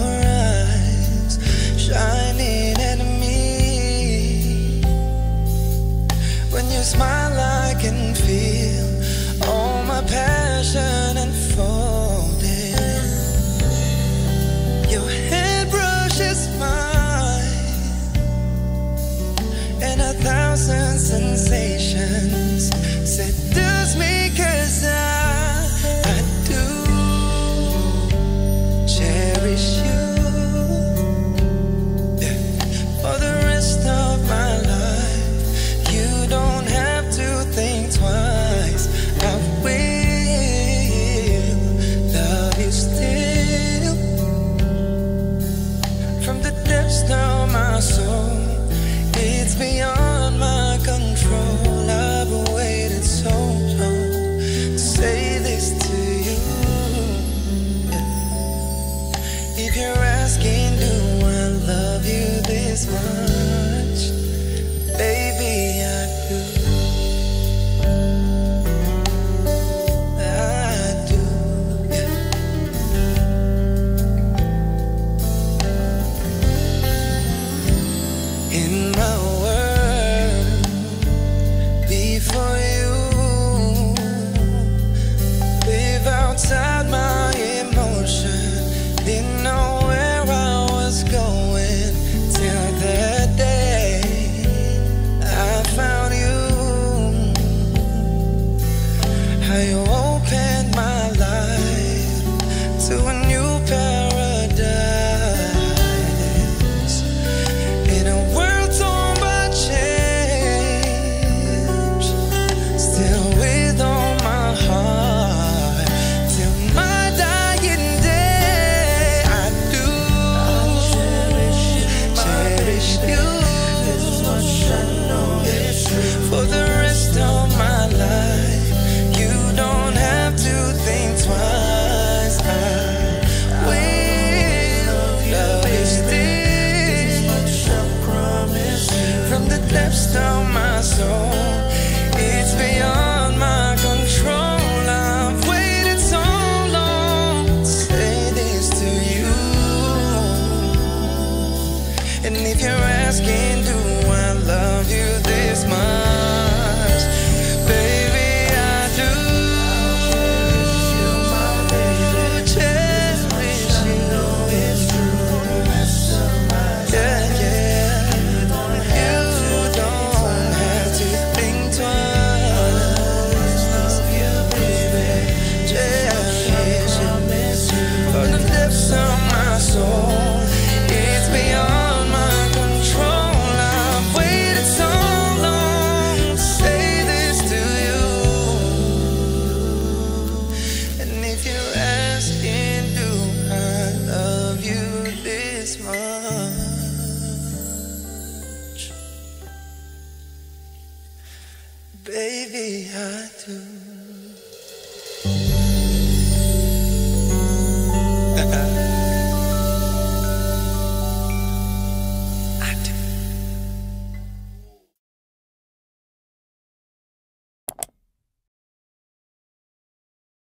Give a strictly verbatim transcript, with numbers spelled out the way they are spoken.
eyes shining at me. When you smile, I can feel all my passion unfolding. Your hand brushes mine, and a thousand sensations seduce me, 'cause I, I do cherish you, yeah, for the rest of my life. You don't have to think twice. I will love you still, from the depths of my soul. It's beyond my control. I've waited so long to say this to you. Yeah. If you're asking, do I love you this much? Baby, I do. I do. Yeah. In my world, before you, live outside my emotion. Didn't know where I was going till that day I found you. How you opened my life to a new paradise, in a world torn by change, still with all my heart, till my dying day. I do cherish you, for the rest of my life. You don't have to think twice. I will love you still, from the depths of my soul. It's beyond my control. I've waited so long to say this to you. And if you're asking, do I love you this much? Baby, I do. Cherish you. Yeah, yeah. You don't have to think twice. Cherish you, from the depths of my soul. It's beyond my control. I've waited so long to say this to you. And if you're asking, do I love you this much? Baby, I do.